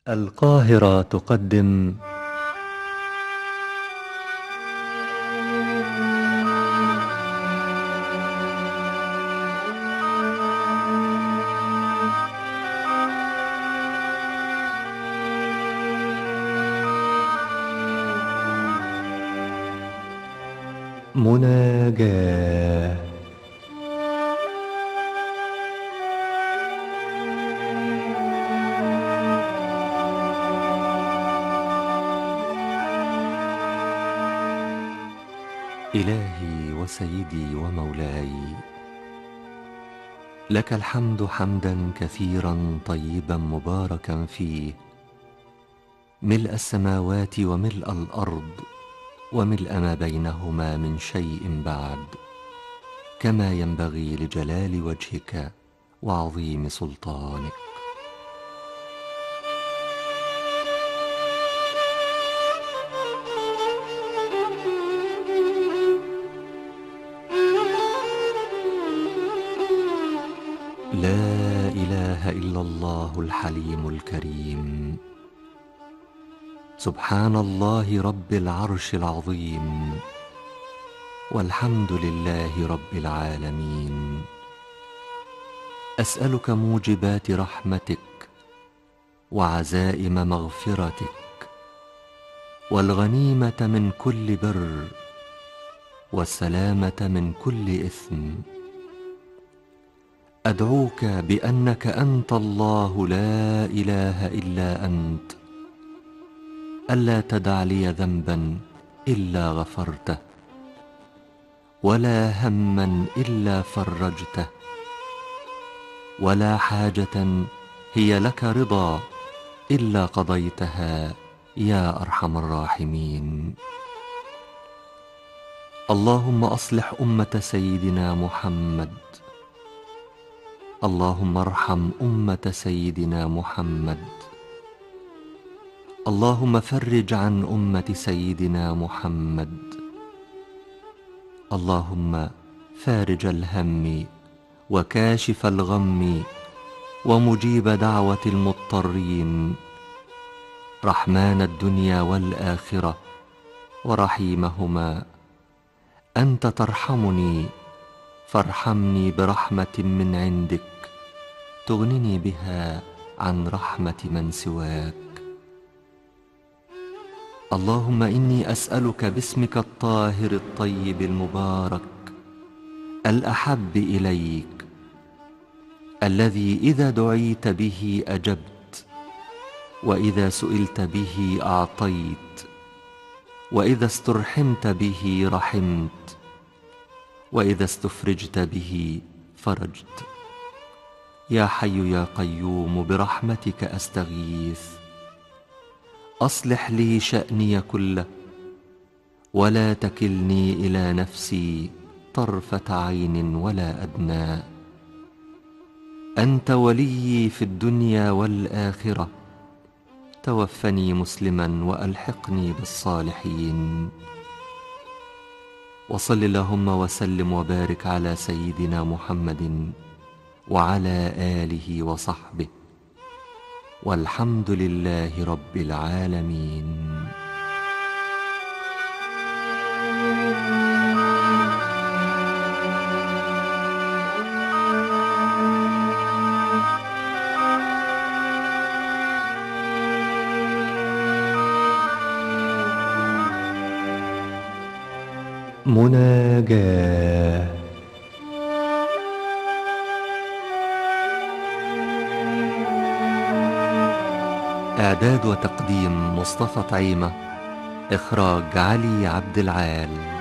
القاهرة تقدم مناجاة. إلهي وسيدي ومولاي، لك الحمد حمدا كثيرا طيبا مباركا فيه، ملء السماوات وملء الأرض وملء ما بينهما من شيء بعد، كما ينبغي لجلال وجهك وعظيم سلطانك. لا إله إلا الله الحليم الكريم، سبحان الله رب العرش العظيم، والحمد لله رب العالمين. أسألك موجبات رحمتك وعزائم مغفرتك، والغنيمة من كل بر، والسلامة من كل إثم. أدعوك بأنك أنت الله لا إله إلا أنت، ألا تدع لي ذنبا إلا غفرته، ولا هما إلا فرجته، ولا حاجة هي لك رضا إلا قضيتها يا أرحم الراحمين. اللهم أصلح أمة سيدنا محمد، اللهم ارحم أمة سيدنا محمد، اللهم فرج عن أمة سيدنا محمد، اللهم فارج الهم وكاشف الغم ومجيب دعوة المضطرين، رحمن الدنيا والآخرة ورحيمهما. أنت ترحمني فارحمني برحمة من عندك تغنني بها عن رحمة من سواك. اللهم إني أسألك باسمك الطاهر الطيب المبارك الأحب إليك، الذي إذا دعيت به أجبت، وإذا سئلت به أعطيت، وإذا استرحمت به رحمت، وإذا استفرجت به فرجت. يا حي يا قيوم برحمتك أستغيث، أصلح لي شأني كله، ولا تكلني إلى نفسي طرفة عين ولا أدنى. أنت وليي في الدنيا والآخرة، توفني مسلما وألحقني بالصالحين. وصل اللهم وسلم وبارك على سيدنا محمد وعلى آله وصحبه، والحمد لله رب العالمين. مناجاة. إعداد وتقديم مصطفى طعيمة، إخراج علي عبد العال.